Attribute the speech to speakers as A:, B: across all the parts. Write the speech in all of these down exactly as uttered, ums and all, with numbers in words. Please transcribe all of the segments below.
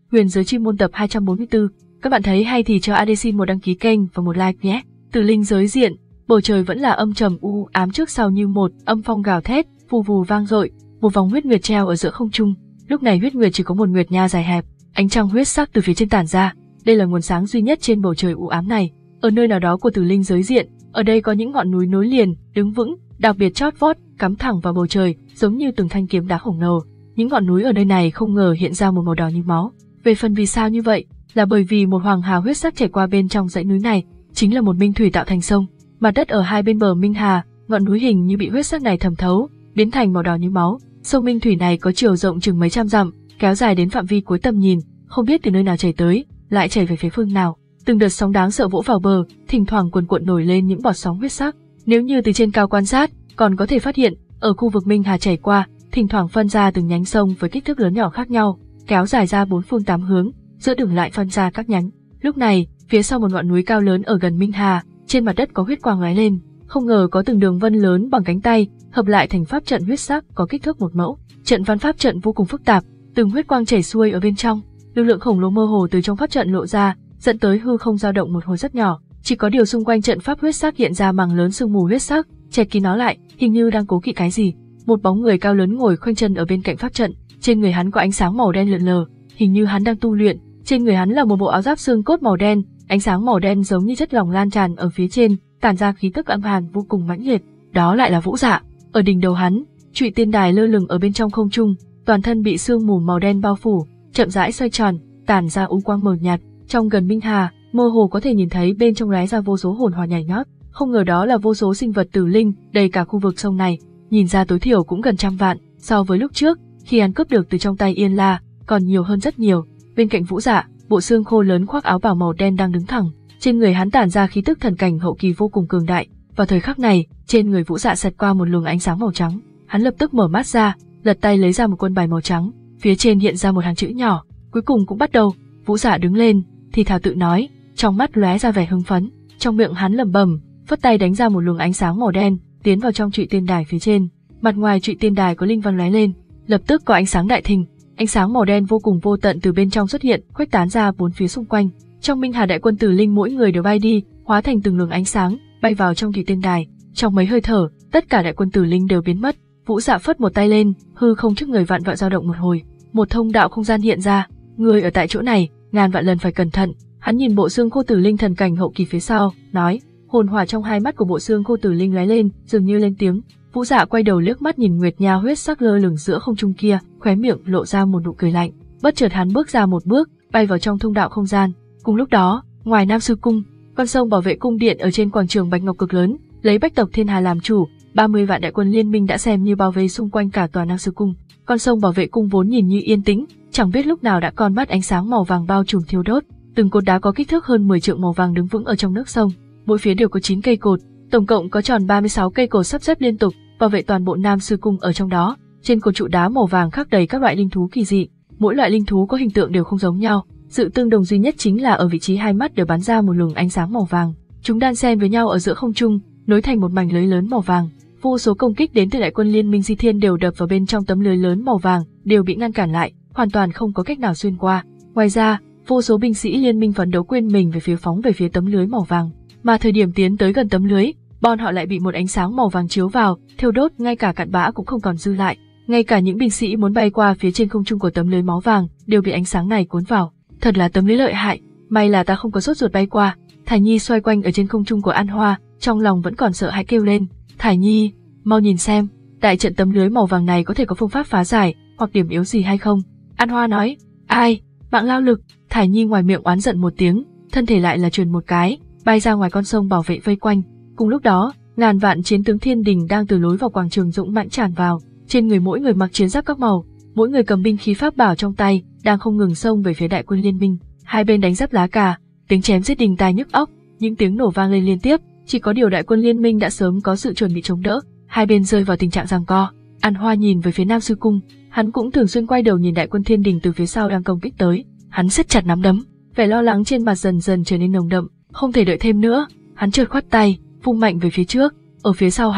A: Huyền Giới Chi Môn tập hai trăm bốn mươi tư. Các bạn thấy hay thì cho a đê xin một đăng ký kênh và một like nhé. Tử linh giới diện, bầu trời vẫn là âm trầm u ám trước sau như một, âm phong gào thét, vù vù vang dội, một vòng huyết nguyệt treo ở giữa không trung. Lúc này huyết nguyệt chỉ có một nguyệt nha dài hẹp, ánh trăng huyết sắc từ phía trên tản ra. Đây là nguồn sáng duy nhất trên bầu trời u ám này. Ở nơi nào đó của tử linh giới diện, ở đây có những ngọn núi nối liền, đứng vững, đặc biệt chót vót, cắm thẳng vào bầu trời, giống như từng thanh kiếm đá khổng lồ. Những ngọn núi ở nơi này không ngờ hiện ra một màu đỏ như máu. Về phần vì sao như vậy, là bởi vì một hoàng hà huyết sắc chảy qua bên trong dãy núi này, chính là một minh thủy tạo thành sông. Mặt đất ở hai bên bờ minh hà, ngọn núi hình như bị huyết sắc này thẩm thấu, biến thành màu đỏ như máu. Sông minh thủy này có chiều rộng chừng mấy trăm dặm, kéo dài đến phạm vi cuối tầm nhìn, không biết từ nơi nào chảy tới, lại chảy về phía phương nào. Từng đợt sóng đáng sợ vỗ vào bờ, thỉnh thoảng cuồn cuộn nổi lên những bọt sóng huyết sắc. Nếu như từ trên cao quan sát, còn có thể phát hiện, ở khu vực minh hà chảy qua, thỉnh thoảng phân ra từng nhánh sông với kích thước lớn nhỏ khác nhau, kéo dài ra bốn phương tám hướng, giữa đường lại phân ra các nhánh. Lúc này, phía sau một ngọn núi cao lớn ở gần minh hà, trên mặt đất có huyết quang lóe lên, không ngờ có từng đường vân lớn bằng cánh tay, hợp lại thành pháp trận huyết sắc có kích thước một mẫu. Trận văn pháp trận vô cùng phức tạp, từng huyết quang chảy xuôi ở bên trong, lực lượng khổng lồ mơ hồ từ trong pháp trận lộ ra, dẫn tới hư không dao động một hồi rất nhỏ. Chỉ có điều xung quanh trận pháp huyết sắc hiện ra mảng lớn sương mù huyết sắc, che kín nó lại, hình như đang cố kỵ cái gì. Một bóng người cao lớn ngồi khoanh chân ở bên cạnh pháp trận, trên người hắn có ánh sáng màu đen lượn lờ, hình như hắn đang tu luyện. Trên người hắn là một bộ áo giáp xương cốt màu đen, ánh sáng màu đen giống như chất lỏng lan tràn ở phía trên, tản ra khí tức âm hàn vô cùng mãnh liệt. Đó lại là Vũ Dạ. Ở đỉnh đầu hắn, Trụy Tiên Đài lơ lửng ở bên trong không trung, toàn thân bị sương mù màu đen bao phủ, chậm rãi xoay tròn, tản ra u quang mờ nhạt. Trong gần minh hà, mơ hồ có thể nhìn thấy bên trong lóe ra vô số hồn hỏa nhảy nhót, không ngờ đó là vô số sinh vật tử linh đầy cả khu vực sông này, nhìn ra tối thiểu cũng gần trăm vạn, so với lúc trước khi hắn cướp được từ trong tay Yên La, còn nhiều hơn rất nhiều. Bên cạnh Vũ Dạ, bộ xương khô lớn khoác áo bào màu đen đang đứng thẳng, trên người hắn tản ra khí tức thần cảnh hậu kỳ vô cùng cường đại. Vào thời khắc này, trên người Vũ Dạ xẹt qua một luồng ánh sáng màu trắng, hắn lập tức mở mắt ra, lật tay lấy ra một quân bài màu trắng, phía trên hiện ra một hàng chữ nhỏ. Cuối cùng cũng bắt đầu. Vũ Dạ đứng lên, thì thào tự nói, trong mắt lóe ra vẻ hưng phấn, trong miệng hắn lẩm bẩm, phất tay đánh ra một luồng ánh sáng màu đen, tiến vào trong Trụy Tiên Đài phía trên. Mặt ngoài Trụy Tiên Đài có linh văn lóe lên, lập tức có ánh sáng đại thịnh, ánh sáng màu đen vô cùng vô tận từ bên trong xuất hiện, khuếch tán ra bốn phía xung quanh. Trong minh hà đại quân tử linh mỗi người đều bay đi, hóa thành từng luồng ánh sáng, bay vào trong Trụy Tiên Đài. Trong mấy hơi thở, tất cả đại quân tử linh đều biến mất. Vũ Dạ phất một tay lên, hư không trước người vạn vạn dao động một hồi, một thông đạo không gian hiện ra. Người ở tại chỗ này, ngàn vạn lần phải cẩn thận. Hắn nhìn bộ xương khô tử linh thần cảnh hậu kỳ phía sau, nói. Hồn hỏa trong hai mắt của bộ xương khô tử linh lóe lên, dường như lên tiếng. Vũ Dạ quay đầu liếc mắt nhìn nguyệt nha huyết sắc lơ lửng giữa không trung kia, khóe miệng lộ ra một nụ cười lạnh. Bất chợt hắn bước ra một bước, bay vào trong thông đạo không gian. Cùng lúc đó, ngoài Nam Sư Cung, con sông bảo vệ cung điện ở trên quảng trường bạch ngọc cực lớn, lấy bách tộc thiên hà làm chủ, ba mươi vạn đại quân liên minh đã xem như bao vây xung quanh cả tòa Nam Sư Cung. Con sông bảo vệ cung vốn nhìn như yên tĩnh, chẳng biết lúc nào đã con mắt ánh sáng màu vàng bao trùm thiêu đốt. Từng cột đá có kích thước hơn mười trượng màu vàng đứng vững ở trong nước sông, mỗi phía đều có chín cây cột, tổng cộng có tròn ba mươi sáu cây cột sắp xếp liên tục, bảo vệ toàn bộ Nam Sư Cung ở trong đó. Trên cột trụ đá màu vàng khắc đầy các loại linh thú kỳ dị, mỗi loại linh thú có hình tượng đều không giống nhau, sự tương đồng duy nhất chính là ở vị trí hai mắt đều bắn ra một luồng ánh sáng màu vàng. Chúng đan xen với nhau ở giữa không trung, nối thành một mảnh lưới lớn màu vàng. Vô số công kích đến từ đại quân liên minh Di Thiên đều đập vào bên trong tấm lưới lớn màu vàng, đều bị ngăn cản lại, hoàn toàn không có cách nào xuyên qua. Ngoài ra, vô số binh sĩ liên minh phấn đấu quên mình về phía phóng về phía tấm lưới màu vàng, mà thời điểm tiến tới gần tấm lưới, bọn họ lại bị một ánh sáng màu vàng chiếu vào, thiêu đốt ngay cả cặn bã cũng không còn dư lại. Ngay cả những binh sĩ muốn bay qua phía trên không trung của tấm lưới máu vàng đều bị ánh sáng này cuốn vào. Thật là tấm lưới lợi hại, may là ta không có sốt ruột bay qua. Thải Nhi xoay quanh ở trên không trung của An Hoa, trong lòng vẫn còn sợ hãi kêu lên, Thải Nhi, mau nhìn xem, đại trận tấm lưới màu vàng này có thể có phương pháp phá giải, hoặc điểm yếu gì hay không? An Hoa nói, ai, mạng lao lực. Thải Nhi ngoài miệng oán giận một tiếng, thân thể lại là truyền một cái, bay ra ngoài con sông bảo vệ vây quanh. Cùng lúc đó, ngàn vạn chiến tướng thiên đình đang từ lối vào quảng trường dũng mãnh tràn vào, trên người mỗi người mặc chiến giáp các màu, mỗi người cầm binh khí pháp bảo trong tay, đang không ngừng xông về phía đại quân liên minh. Hai bên đánh giáp lá cà, tiếng chém giết đình tai nhức óc, những tiếng nổ vang lên liên tiếp. Chỉ có điều đại quân liên minh đã sớm có sự chuẩn bị chống đỡ, hai bên rơi vào tình trạng giằng co. An Hoa nhìn về phía Nam Sư Cung, hắn cũng thường xuyên quay đầu nhìn đại quân thiên đình từ phía sau đang công kích tới. Hắn siết chặt nắm đấm, vẻ lo lắng trên mặt dần dần trở nên nồng đậm. Không thể đợi thêm nữa, hắn chợt khoát tay, vung mạnh về phía trước. Ở phía sau hắn,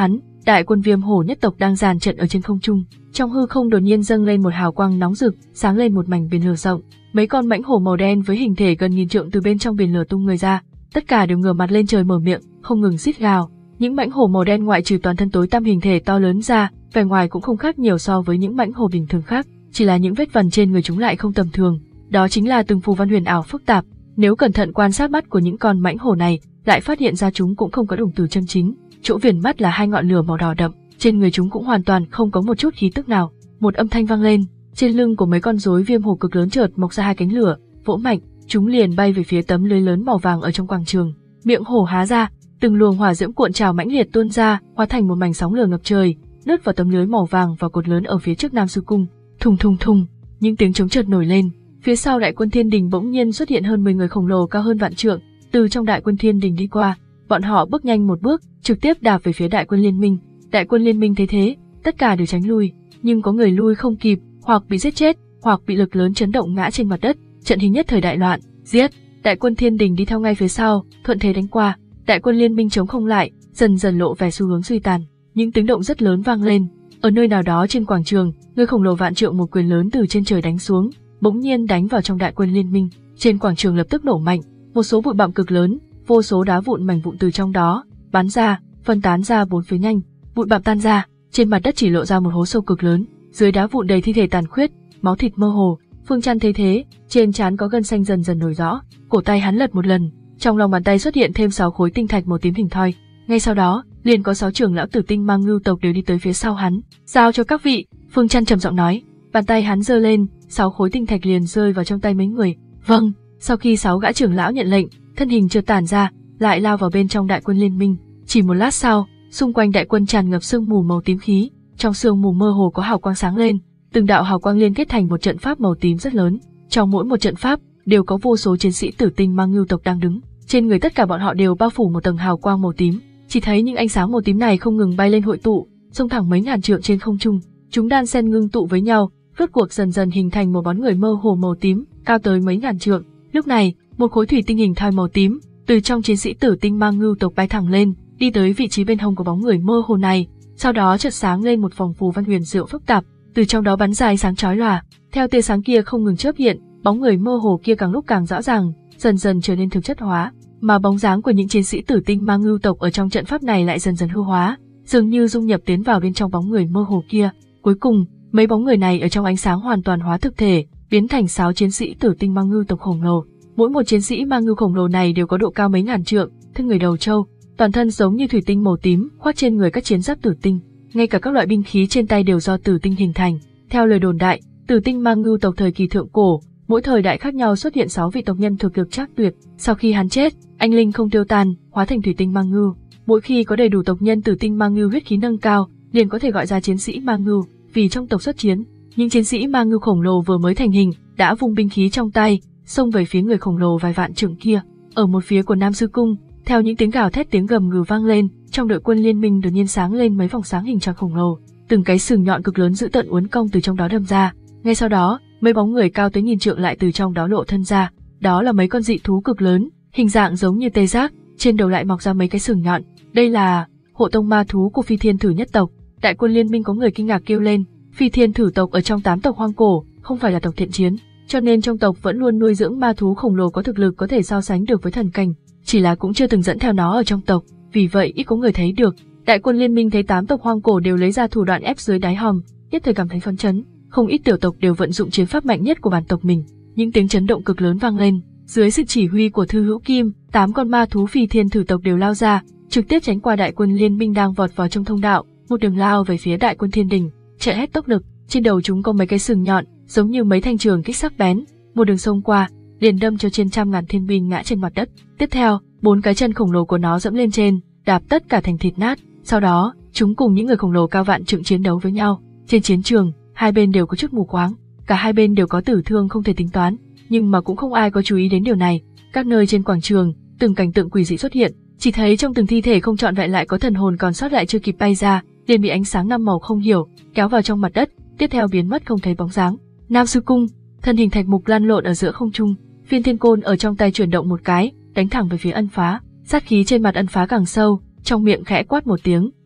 A: đại quân Viêm Hổ nhất tộc đang dàn trận ở trên không trung. Trong hư không đột nhiên dâng lên một hào quang nóng rực, sáng lên một mảnh biển lửa rộng. Mấy con mãnh hổ màu đen với hình thể gần nghìn trượng từ bên trong biển lửa tung người ra, tất cả đều ngửa mặt lên trời mở miệng, không ngừng rít gào. Những mãnh hổ màu đen ngoại trừ toàn thân tối tăm hình thể to lớn ra, vẻ ngoài cũng không khác nhiều so với những mãnh hổ bình thường khác, chỉ là những vết vằn trên người chúng lại không tầm thường. Đó chính là từng phù văn huyền ảo phức tạp. Nếu cẩn thận quan sát mắt của những con mãnh hổ này, lại phát hiện ra chúng cũng không có đồng tử chân chính. Chỗ viền mắt là hai ngọn lửa màu đỏ đậm, trên người chúng cũng hoàn toàn không có một chút khí tức nào. Một âm thanh vang lên, trên lưng của mấy con rối viêm hổ cực lớn chợt mọc ra hai cánh lửa, vỗ mạnh, chúng liền bay về phía tấm lưới lớn màu vàng ở trong quảng trường. Miệng hổ há ra, từng luồng hỏa diễm cuộn trào mãnh liệt tuôn ra, hóa thành một mảnh sóng lửa ngập trời, lướt vào tấm lưới màu vàng và cột lớn ở phía trước Nam Sư Cung. Thùng thùng thùng, những tiếng trống chợt nổi lên. Phía sau đại quân Thiên Đình bỗng nhiên xuất hiện hơn mười người khổng lồ cao hơn vạn trượng, từ trong đại quân Thiên Đình đi qua. Bọn họ bước nhanh một bước, trực tiếp đạp về phía đại quân liên minh. Đại quân liên minh thấy thế, tất cả đều tránh lui, nhưng có người lui không kịp, hoặc bị giết chết, hoặc bị lực lớn chấn động ngã trên mặt đất. Trận hình nhất thời đại loạn, giết. Đại quân Thiên Đình đi theo ngay phía sau, thuận thế đánh qua. Đại quân liên minh chống không lại, dần dần lộ vẻ xu hướng suy tàn. Những tiếng động rất lớn vang lên. Ở nơi nào đó trên quảng trường, người khổng lồ vạn trượng một quyền lớn từ trên trời đánh xuống, bỗng nhiên đánh vào trong đại quân liên minh. Trên quảng trường lập tức nổ mạnh, một số bụi bặm cực lớn, vô số đá vụn mảnh vụn từ trong đó bắn ra, phân tán ra bốn phía nhanh. Bụi bặm tan ra, trên mặt đất chỉ lộ ra một hố sâu cực lớn, dưới đá vụn đầy thi thể tàn khuyết, máu thịt mơ hồ. Phương Trăn thấy thế, trên trán có gân xanh dần dần nổi rõ, cổ tay hắn lật một lần, trong lòng bàn tay xuất hiện thêm sáu khối tinh thạch màu tím hình thoi. Ngay sau đó, liền có sáu trưởng lão Tử Tinh Mang Ngưu tộc đều đi tới phía sau hắn. "Giao cho các vị." Phương Trăn trầm giọng nói. Bàn tay hắn giơ lên, sáu khối tinh thạch liền rơi vào trong tay mấy người. "Vâng." Sau khi sáu gã trưởng lão nhận lệnh, thân hình chợt tản ra, lại lao vào bên trong đại quân liên minh. Chỉ một lát sau, xung quanh đại quân tràn ngập sương mù màu tím khí, trong sương mù mơ hồ có hào quang sáng lên, từng đạo hào quang liên kết thành một trận pháp màu tím rất lớn. Trong mỗi một trận pháp đều có vô số chiến sĩ Tử Tinh Mang Ngưu tộc đang đứng, trên người tất cả bọn họ đều bao phủ một tầng hào quang màu tím. Chỉ thấy những ánh sáng màu tím này không ngừng bay lên hội tụ, xông thẳng mấy ngàn trượng trên không trung, chúng đan xen ngưng tụ với nhau, rốt cuộc dần dần hình thành một bóng người mơ hồ màu tím, cao tới mấy ngàn trượng. Lúc này, một khối thủy tinh hình thoi màu tím từ trong chiến sĩ Tử Tinh Mang Ngưu tộc bay thẳng lên, đi tới vị trí bên hông của bóng người mơ hồ này. Sau đó chợt sáng lên một vòng phù văn huyền diệu phức tạp, từ trong đó bắn ra ánh sáng chói lòa. Theo tia sáng kia không ngừng chớp hiện, bóng người mơ hồ kia càng lúc càng rõ ràng, dần dần trở nên thực chất hóa, mà bóng dáng của những chiến sĩ Tử Tinh Mang Ngưu tộc ở trong trận pháp này lại dần dần hư hóa, dường như dung nhập tiến vào bên trong bóng người mơ hồ kia. Cuối cùng, mấy bóng người này ở trong ánh sáng hoàn toàn hóa thực thể, biến thành sáu chiến sĩ Tử Tinh Mang Ngưu tộc khổng lồ. Mỗi một chiến sĩ Mang Ngưu khổng lồ này đều có độ cao mấy ngàn trượng, thân người đầu trâu, toàn thân giống như thủy tinh màu tím, khoác trên người các chiến giáp tử tinh, ngay cả các loại binh khí trên tay đều do tử tinh hình thành. Theo lời đồn đại, Tử Tinh Mang Ngưu tộc thời kỳ thượng cổ, mỗi thời đại khác nhau xuất hiện sáu vị tộc nhân thực lực trác tuyệt. Sau khi hắn chết, anh linh không tiêu tan, hóa thành thủy tinh Mang Ngưu. Mỗi khi có đầy đủ tộc nhân Tử Tinh Mang Ngưu huyết khí nâng cao, liền có thể gọi ra chiến sĩ Mang Ngưu. Vì trong tộc xuất chiến, những chiến sĩ Mang Ngưu khổng lồ vừa mới thành hình, đã vung binh khí trong tay, xông về phía người khổng lồ vài vạn trượng kia. Ở một phía của Nam Sư Cung, theo những tiếng gào thét tiếng gầm gừ vang lên, trong đội quân liên minh đột nhiên sáng lên mấy vòng sáng hình tròn khổng lồ, từng cái sừng nhọn cực lớn dữ tợn uốn cong từ trong đó đâm ra. Ngay sau đó, mấy bóng người cao tới nghìn trượng lại từ trong đó lộ thân ra. Đó là mấy con dị thú cực lớn, hình dạng giống như tê giác, trên đầu lại mọc ra mấy cái sừng nhọn. Đây là hộ tông ma thú của Phi Thiên Thử nhất tộc. Đại quân liên minh có người kinh ngạc kêu lên. Phi Thiên Thử tộc ở trong tám tộc hoang cổ, không phải là tộc thiện chiến, cho nên trong tộc vẫn luôn nuôi dưỡng ma thú khổng lồ có thực lực có thể so sánh được với thần cảnh, chỉ là cũng chưa từng dẫn theo nó ở trong tộc, vì vậy ít có người thấy được. Đại quân liên minh thấy tám tộc hoang cổ đều lấy ra thủ đoạn ép dưới đáy hòm, nhất thời cảm thấy phấn chấn, không ít tiểu tộc đều vận dụng chiến pháp mạnh nhất của bản tộc mình. Những tiếng chấn động cực lớn vang lên, dưới sự chỉ huy của Thư Hữu Kim, tám con ma thú Phi Thiên Thử tộc đều lao ra, trực tiếp tránh qua đại quân liên minh đang vọt vào trong thông đạo, một đường lao về phía đại quân Thiên Đình, chạy hết tốc lực. Trên đầu chúng có mấy cái sừng nhọn, giống như mấy thanh trường kích sắc bén, một đường xông qua, liền đâm cho trên trăm ngàn thiên binh ngã trên mặt đất. Tiếp theo, bốn cái chân khổng lồ của nó dẫm lên trên, đạp tất cả thành thịt nát. Sau đó, chúng cùng những người khổng lồ cao vạn trượng chiến đấu với nhau. Trên chiến trường, hai bên đều có chút mù quáng, cả hai bên đều có tử thương không thể tính toán, nhưng mà cũng không ai có chú ý đến điều này. Các nơi trên quảng trường, từng cảnh tượng quỷ dị xuất hiện, chỉ thấy trong từng thi thể không trọn vẹn lại có thần hồn còn sót lại chưa kịp bay ra, liền bị ánh sáng năm màu không hiểu kéo vào trong mặt đất, tiếp theo biến mất không thấy bóng dáng. Nam Sư Cung, thân hình thạch mục lăn lộn ở giữa không trung, phiên thiên côn ở trong tay chuyển động một cái, đánh thẳng về phía Ân Phá. Sát khí trên mặt Ân Phá càng sâu, trong miệng khẽ quát một tiếng,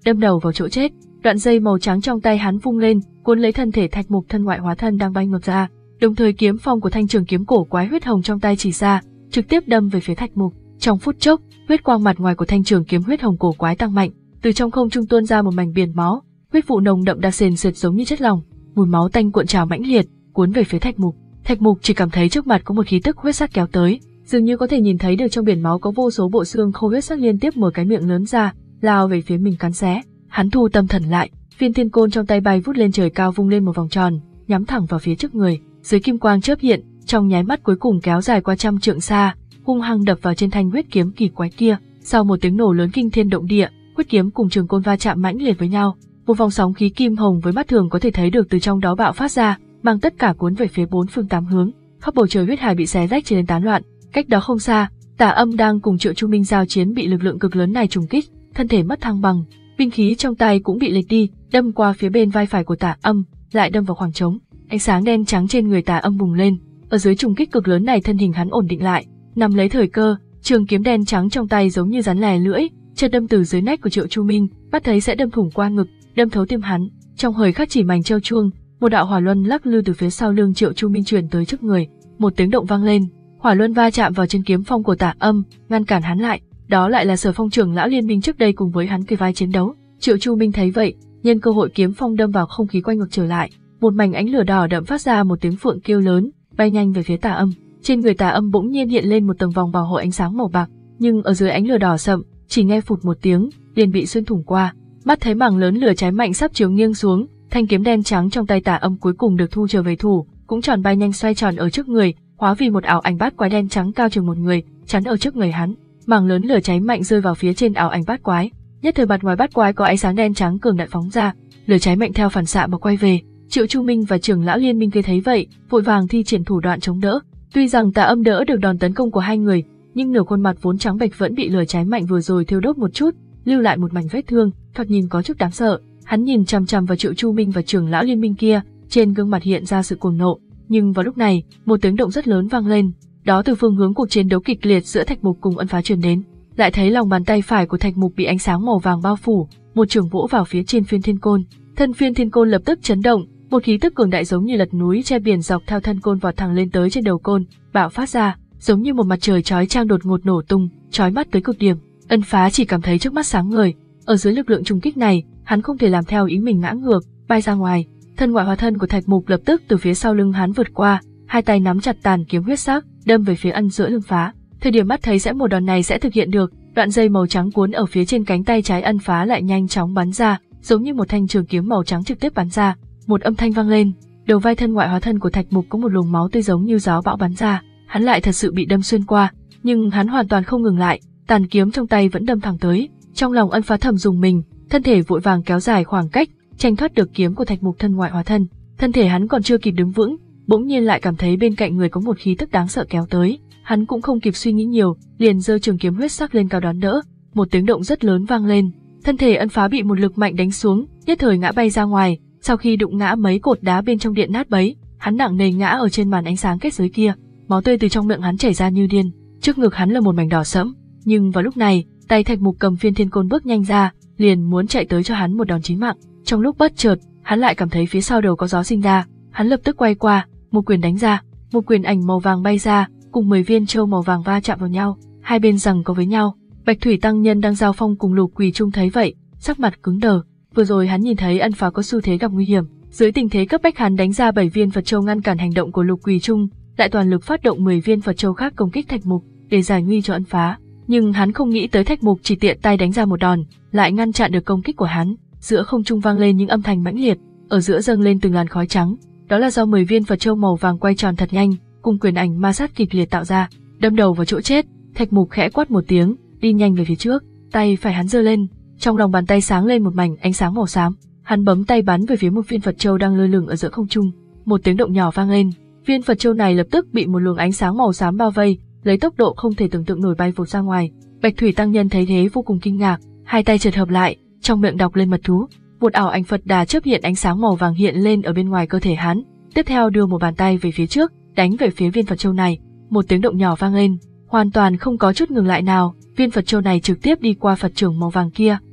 A: đâm đầu vào chỗ chết. Đoạn dây màu trắng trong tay hắn vung lên, cuốn lấy thân thể Thạch Mục thân ngoại hóa thân đang bay ngược ra. Đồng thời kiếm phong của thanh trường kiếm cổ quái huyết hồng trong tay chỉ ra, trực tiếp đâm về phía Thạch Mục. Trong phút chốc, huyết quang mặt ngoài của thanh trường kiếm huyết hồng cổ quái tăng mạnh, từ trong không trung tuôn ra một mảnh biển máu, huyết vụ nồng đậm đặc sền sệt giống như chất lỏng, mùi máu tanh cuộn trào mãnh liệt, cuốn về phía Thạch Mục. Thạch Mục chỉ cảm thấy trước mặt có một khí tức huyết sắc kéo tới, dường như có thể nhìn thấy được trong biển máu có vô số bộ xương khô huyết sắc liên tiếp mở cái miệng lớn ra, lao về phía mình cắn xé. Hắn thu tâm thần lại, viên thiên côn trong tay bay vút lên trời cao vung lên một vòng tròn, nhắm thẳng vào phía trước người. Dưới kim quang chớp hiện, trong nháy mắt cuối cùng kéo dài qua trăm trượng xa, hung hăng đập vào trên thanh huyết kiếm kỳ quái kia. Sau một tiếng nổ lớn kinh thiên động địa, huyết kiếm cùng trường côn va chạm mãnh liệt với nhau, một vòng sóng khí kim hồng với mắt thường có thể thấy được từ trong đó bạo phát ra, mang tất cả cuốn về phía bốn phương tám hướng. Khắp bầu trời huyết hải bị xé rách trở nên tán loạn. Cách đó không xa, Tả Âm đang cùng Triệu Chu Minh giao chiến bị lực lượng cực lớn này trùng kích, thân thể mất thăng bằng, binh khí trong tay cũng bị lệch đi, đâm qua phía bên vai phải của Tả Âm, lại đâm vào khoảng trống. Ánh sáng đen trắng trên người Tả Âm bùng lên, ở dưới trùng kích cực lớn này thân hình hắn ổn định lại, nắm lấy thời cơ, trường kiếm đen trắng trong tay giống như rắn lè lưỡi, chợt đâm từ dưới nách của Triệu Chu Minh, bắt thấy sẽ đâm thủng qua ngực, đâm thấu tim hắn. Trong thời khắc chỉ mảnh treo chuông, một đạo hỏa luân lắc lư từ phía sau lưng Triệu Chu Minh truyền tới trước người, một tiếng động vang lên, hỏa luân va chạm vào trên kiếm phong của Tả Âm, ngăn cản hắn lại. Đó lại là Sở Phong trưởng lão liên minh trước đây cùng với hắn kề vai chiến đấu. Triệu Chu Minh thấy vậy, nhân cơ hội kiếm phong đâm vào không khí quay ngược trở lại, một mảnh ánh lửa đỏ đậm phát ra một tiếng phượng kêu lớn, bay nhanh về phía Tả Âm. Trên người Tả Âm bỗng nhiên hiện lên một tầng vòng bảo hộ ánh sáng màu bạc, nhưng ở dưới ánh lửa đỏ sậm, chỉ nghe phụt một tiếng, liền bị xuyên thủng qua. Mắt thấy mảng lớn lửa cháy mạnh sắp chiếu nghiêng xuống, thanh kiếm đen trắng trong tay Tả Âm cuối cùng được thu trở về thủ, cũng tròn bay nhanh xoay tròn ở trước người, hóa vì một ảo ảnh bát quái đen trắng cao chừng một người, chắn ở trước người hắn. Mảng lớn lửa cháy mạnh rơi vào phía trên ảo ảnh bát quái, nhất thời mặt ngoài bát quái có ánh sáng đen trắng cường đại phóng ra, lửa cháy mạnh theo phản xạ mà quay về. Triệu Chu Minh và trưởng lão liên minh kia thấy vậy, vội vàng thi triển thủ đoạn chống đỡ. Tuy rằng Tả Âm đỡ được đòn tấn công của hai người, nhưng nửa khuôn mặt vốn trắng bệch vẫn bị lửa cháy mạnh vừa rồi thiêu đốt một chút, lưu lại một mảnh vết thương, thoạt nhìn có chút đáng sợ. Hắn nhìn chằm chằm vào Triệu Chu Minh và trưởng lão liên minh kia, trên gương mặt hiện ra sự cuồng nộ. Nhưng vào lúc này, một tiếng động rất lớn vang lên, đó từ phương hướng cuộc chiến đấu kịch liệt giữa Thạch Mục cùng Ân Phá truyền đến. Lại thấy lòng bàn tay phải của Thạch Mục bị ánh sáng màu vàng bao phủ, một chưởng vỗ vào phía trên phiên thiên côn. Thân phiên thiên côn lập tức chấn động, một khí tức cường đại giống như lật núi che biển dọc theo thân côn vọt thẳng lên tới trên đầu côn, bạo phát ra, giống như một mặt trời chói chang đột ngột nổ tung, chói mắt tới cực điểm. Ân Phá chỉ cảm thấy trước mắt sáng ngời, ở dưới lực lượng trùng kích này, hắn không thể làm theo ý mình ngã ngược, bay ra ngoài. Thân ngoại hóa thân của Thạch Mục lập tức từ phía sau lưng hắn vượt qua, hai tay nắm chặt tàn kiếm huyết sắc, đâm về phía Ân giữa lưng Phá. Thời điểm mắt thấy sẽ một đòn này sẽ thực hiện được, đoạn dây màu trắng cuốn ở phía trên cánh tay trái Ân Phá lại nhanh chóng bắn ra, giống như một thanh trường kiếm màu trắng trực tiếp bắn ra. Một âm thanh vang lên, đầu vai thân ngoại hóa thân của Thạch Mục có một luồng máu tươi giống như gió bão bắn ra, hắn lại thật sự bị đâm xuyên qua, nhưng hắn hoàn toàn không ngừng lại, tàn kiếm trong tay vẫn đâm thẳng tới. Trong lòng Ân Phá thầm dùng mình, thân thể vội vàng kéo dài khoảng cách, tranh thoát được kiếm của Thạch Mục thân ngoại hóa thân. Thân thể hắn còn chưa kịp đứng vững, bỗng nhiên lại cảm thấy bên cạnh người có một khí tức đáng sợ kéo tới, hắn cũng không kịp suy nghĩ nhiều, liền giơ trường kiếm huyết sắc lên cao đón đỡ. Một tiếng động rất lớn vang lên, thân thể Ân Phá bị một lực mạnh đánh xuống, nhất thời ngã bay ra ngoài. Sau khi đụng ngã mấy cột đá bên trong điện nát bấy, hắn nặng nề ngã ở trên màn ánh sáng kết giới kia, máu tươi từ trong miệng hắn chảy ra như điên, trước ngực hắn là một mảnh đỏ sẫm. Nhưng vào lúc này, tay Thạch Mục cầm phiên thiên côn bước nhanh ra, liền muốn chạy tới cho hắn một đòn chí mạng. Trong lúc bất chợt, hắn lại cảm thấy phía sau đầu có gió sinh ra, hắn lập tức quay qua, một quyền đánh ra, một quyền ảnh màu vàng bay ra, cùng mười viên châu màu vàng va chạm vào nhau, hai bên giằng co với nhau. Bạch Thủy tăng nhân đang giao phong cùng Lục Quỳ Trung thấy vậy, sắc mặt cứng đờ. Vừa rồi hắn nhìn thấy Ân Phá có xu thế gặp nguy hiểm, dưới tình thế cấp bách hắn đánh ra bảy viên Phật châu ngăn cản hành động của Lục Quỳ Trung, lại toàn lực phát động mười viên Phật châu khác công kích Thạch Mục để giải nguy cho Ân Phá. Nhưng hắn không nghĩ tới Thạch Mục chỉ tiện tay đánh ra một đòn, lại ngăn chặn được công kích của hắn. Giữa không trung vang lên những âm thanh mãnh liệt, ở giữa dâng lên từng làn khói trắng, đó là do mười viên Phật châu màu vàng quay tròn thật nhanh, cùng quyền ảnh ma sát kịch liệt tạo ra, đâm đầu vào chỗ chết. Thạch Mục khẽ quát một tiếng, đi nhanh về phía trước, tay phải hắn giơ lên, trong lòng bàn tay sáng lên một mảnh ánh sáng màu xám, hắn bấm tay bắn về phía một viên Phật châu đang lơ lửng ở giữa không trung. Một tiếng động nhỏ vang lên, viên Phật châu này lập tức bị một luồng ánh sáng màu xám bao vây, lấy tốc độ không thể tưởng tượng nổi bay vụt ra ngoài. Bạch Thủy tăng nhân thấy thế vô cùng kinh ngạc, hai tay chợt hợp lại, trong miệng đọc lên mật thú, một ảo ảnh Phật Đà chớp hiện ánh sáng màu vàng hiện lên ở bên ngoài cơ thể hắn, tiếp theo đưa một bàn tay về phía trước, đánh về phía viên Phật châu này. Một tiếng động nhỏ vang lên, hoàn toàn không có chút ngừng lại nào, viên Phật châu này trực tiếp đi qua Phật trưởng màu vàng kia,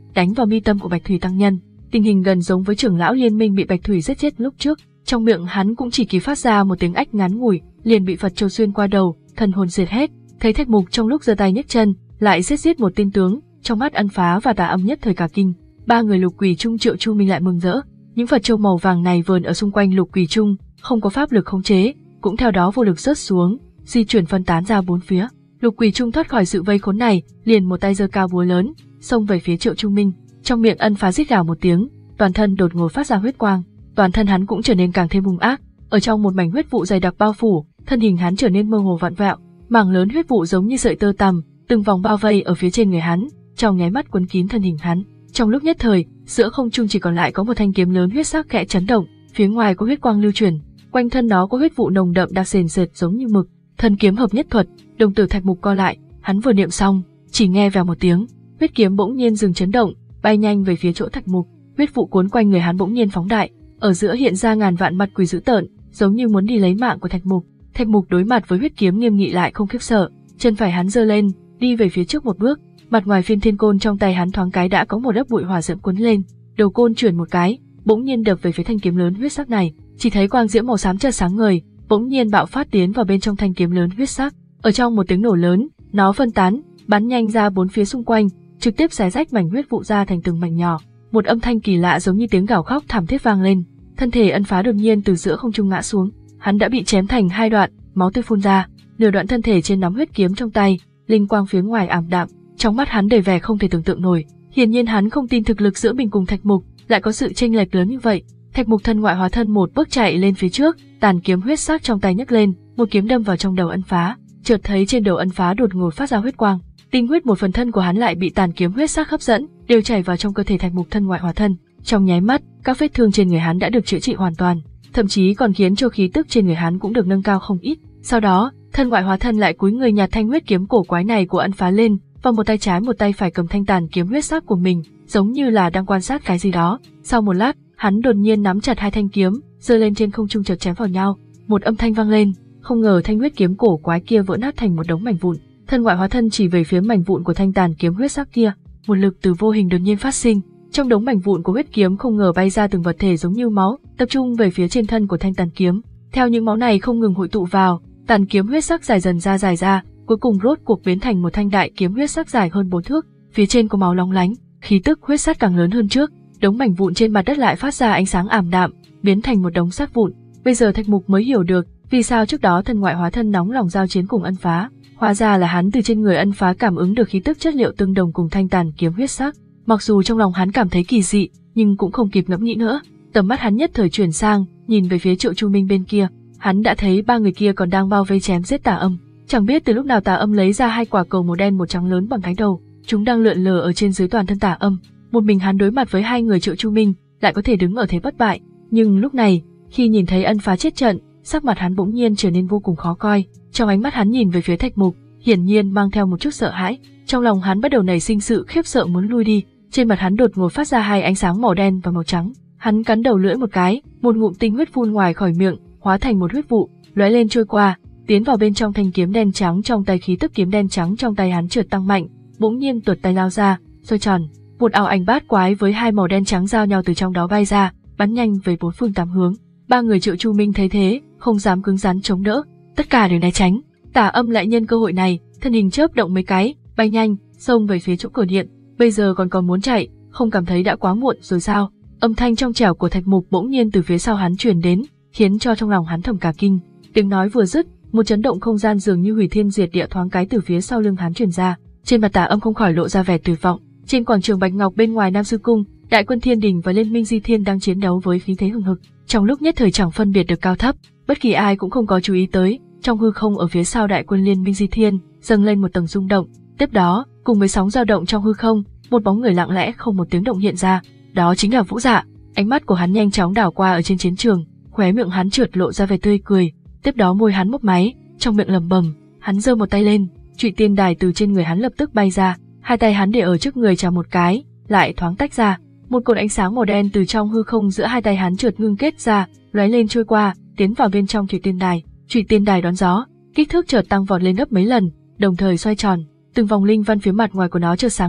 A: đánh vào mi tâm của Bạch Thủy tăng nhân. Tình hình gần giống với trưởng lão liên minh bị Bạch Thủy giết chết lúc trước. Trong miệng hắn cũng chỉ kịp phát ra một tiếng ách ngắn ngủi, liền bị Phật châu xuyên qua đầu, thần hồn diệt hết. Thấy Thạch Mục trong lúc giơ tay nhấc chân, lại giết giết một tên tướng, trong mắt Ân Phá và Tà Âm nhất thời cả kinh. Ba người Lục Quỷ Trung Triệu Chu Minh lại mừng rỡ. Những Phật châu màu vàng này vờn ở xung quanh Lục Quỷ Trung, không có pháp lực khống chế, cũng theo đó vô lực rớt xuống, di chuyển phân tán ra bốn phía. Lục Quỷ Trung thoát khỏi sự vây khốn này, liền một tay giơ cao búa lớn, xông về phía Triệu Chu Minh. Trong miệng Ân Phá rít gào một tiếng, toàn thân đột ngột phát ra huyết quang, toàn thân hắn cũng trở nên càng thêm hung ác. Ở trong một mảnh huyết vụ dày đặc bao phủ, thân hình hắn trở nên mơ hồ vặn vẹo, mảng lớn huyết vụ giống như sợi tơ tằm, từng vòng bao vây ở phía trên người hắn, trong nháy mắt quấn kín thân hình hắn. Trong lúc nhất thời, giữa không trung chỉ còn lại có một thanh kiếm lớn huyết sắc khẽ chấn động, phía ngoài có huyết quang lưu chuyển, quanh thân nó có huyết vụ nồng đậm đặc sền sệt giống như mực. Thân kiếm hợp nhất thuật, đồng tử Thạch Mục co lại, hắn vừa niệm xong, chỉ nghe vèo một tiếng, huyết kiếm bỗng nhiên dừng chấn động, bay nhanh về phía chỗ Thạch Mục. Huyết vụ cuốn quanh người hắn bỗng nhiên phóng đại, ở giữa hiện ra ngàn vạn mặt quỷ dữ tợn, giống như muốn đi lấy mạng của Thạch Mục. Thạch Mục đối mặt với huyết kiếm nghiêm nghị lại không khiếp sợ, chân phải hắn giơ lên, đi về phía trước một bước, mặt ngoài phiên thiên côn trong tay hắn thoáng cái đã có một lớp bụi hỏa diễm cuốn lên, đầu côn chuyển một cái, bỗng nhiên đập về phía thanh kiếm lớn huyết sắc này, chỉ thấy quang diễm màu xám chợt sáng ngời, bỗng nhiên bạo phát tiến vào bên trong thanh kiếm lớn huyết sắc. Ở trong một tiếng nổ lớn, nó phân tán, bắn nhanh ra bốn phía xung quanh, trực tiếp xé rách mảnh huyết vụ ra thành từng mảnh nhỏ. Một âm thanh kỳ lạ giống như tiếng gào khóc thảm thiết vang lên. Thân thể Ân Phá đột nhiên từ giữa không trung ngã xuống, hắn đã bị chém thành hai đoạn, máu tươi phun ra, nửa đoạn thân thể trên nắm huyết kiếm trong tay, linh quang phía ngoài ảm đạm, trong mắt hắn đầy vẻ không thể tưởng tượng nổi. Hiển nhiên hắn không tin thực lực giữa mình cùng Thạch Mục lại có sự chênh lệch lớn như vậy. Thạch Mục thân ngoại hóa thân một bước chạy lên phía trước, tàn kiếm huyết sắc trong tay nhấc lên, một kiếm đâm vào trong đầu Ân Phá. Chợt thấy trên đầu Ân Phá đột ngột phát ra huyết quang, tinh huyết một phần thân của hắn lại bị tàn kiếm huyết sắc hấp dẫn, đều chảy vào trong cơ thể Thạch Mục thân ngoại hóa thân. Trong nháy mắt, các vết thương trên người hắn đã được chữa trị hoàn toàn, thậm chí còn khiến cho khí tức trên người hắn cũng được nâng cao không ít. Sau đó, thân ngoại hóa thân lại cúi người nhặt thanh huyết kiếm cổ quái này của Ân Phá lên, và một tay trái một tay phải cầm thanh tàn kiếm huyết sắc của mình, giống như là đang quan sát cái gì đó. Sau một lát, hắn đột nhiên nắm chặt hai thanh kiếm, giơ lên trên không trung chợt chém vào nhau. Một âm thanh vang lên, không ngờ thanh huyết kiếm cổ quái kia vỡ nát thành một đống mảnh vụn. Thân ngoại hóa thân chỉ về phía mảnh vụn của thanh tàn kiếm huyết sắc kia, một lực từ vô hình đột nhiên phát sinh, trong đống mảnh vụn của huyết kiếm không ngờ bay ra từng vật thể giống như máu, tập trung về phía trên thân của thanh tàn kiếm. Theo những máu này không ngừng hội tụ vào, tàn kiếm huyết sắc dài dần ra dài ra, cuối cùng rốt cuộc biến thành một thanh đại kiếm huyết sắc dài hơn bốn thước, phía trên có máu lóng lánh, khí tức huyết sắc càng lớn hơn trước. Đống mảnh vụn trên mặt đất lại phát ra ánh sáng ảm đạm, biến thành một đống sắt vụn. Bây giờ Thạch Mục mới hiểu được vì sao trước đó thân ngoại hóa thân nóng lòng giao chiến cùng Ân Phá, hóa ra là hắn từ trên người Ân Phá cảm ứng được khí tức chất liệu tương đồng cùng thanh tàn kiếm huyết sắc. Mặc dù trong lòng hắn cảm thấy kỳ dị, nhưng cũng không kịp ngẫm nghĩ nữa, tầm mắt hắn nhất thời chuyển sang, nhìn về phía Triệu Chu Minh bên kia. Hắn đã thấy ba người kia còn đang bao vây chém giết Tà Âm. Chẳng biết từ lúc nào Tà Âm lấy ra hai quả cầu màu đen một trắng lớn bằng cái đầu, chúng đang lượn lờ ở trên dưới toàn thân Tà Âm. Một mình hắn đối mặt với hai người Triệu Chu Minh, lại có thể đứng ở thế bất bại. Nhưng lúc này, khi nhìn thấy Ân Phá chết trận, sắc mặt hắn bỗng nhiên trở nên vô cùng khó coi. Trong ánh mắt hắn nhìn về phía Thạch Mục, hiển nhiên mang theo một chút sợ hãi. Trong lòng hắn bắt đầu nảy sinh sự khiếp sợ muốn lui đi. Trên mặt hắn đột ngột phát ra hai ánh sáng màu đen và màu trắng. Hắn cắn đầu lưỡi một cái, một ngụm tinh huyết phun ngoài khỏi miệng, hóa thành một huyết vụ, lóe lên trôi qua, tiến vào bên trong thanh kiếm đen trắng trong tay. Khí tức kiếm đen trắng trong tay hắn chợt tăng mạnh, bỗng nhiên tuột tay lao ra, xoay tròn. Một ảo ảnh bát quái với hai màu đen trắng giao nhau từ trong đó bay ra, bắn nhanh về bốn phương tám hướng. Ba người Triệu Chu Minh thấy thế, không dám cứng rắn chống đỡ, tất cả đều né tránh. Tà Âm lại nhân cơ hội này, thân hình chớp động mấy cái, bay nhanh, xông về phía chỗ cửa điện. Bây giờ còn còn muốn chạy, không cảm thấy đã quá muộn rồi sao? Âm thanh trong trẻo của Thạch Mục bỗng nhiên từ phía sau hắn truyền đến, khiến cho trong lòng hắn thầm cả kinh. Tiếng nói vừa dứt, một chấn động không gian dường như hủy thiên diệt địa thoáng cái từ phía sau lưng hắn truyền ra. Trên mặt Tà Âm không khỏi lộ ra vẻ tuyệt vọng. Trên quảng trường Bạch Ngọc bên ngoài Nam Sư Cung, đại quân Thiên Đình và Liên minh Di Thiên đang chiến đấu với khí thế hừng hực. Trong lúc nhất thời chẳng phân biệt được cao thấp, bất kỳ ai cũng không có chú ý tới. Trong hư không ở phía sau đại quân Liên minh Di Thiên dâng lên một tầng rung động. Tiếp đó, cùng với sóng dao động trong hư không, một bóng người lặng lẽ không một tiếng động hiện ra. Đó chính là Vũ Dạ. Ánh mắt của hắn nhanh chóng đảo qua ở trên chiến trường, khóe miệng hắn trượt lộ ra vẻ tươi cười. Tiếp đó môi hắn mấp máy, trong miệng lẩm bẩm, hắn giơ một tay lên, trụy tiên đài từ trên người hắn lập tức bay ra. Hai tay hắn để ở trước người chà một cái, lại thoáng tách ra. Một cột ánh sáng màu đen từ trong hư không giữa hai tay hắn trượt ngưng kết ra, lóe lên trôi qua, tiến vào bên trong thủy tiên đài. Thủy tiên đài đón gió, kích thước chợt tăng vọt lên gấp mấy lần, đồng thời xoay tròn. Từng vòng linh văn phía mặt ngoài của nó chợt sáng lên,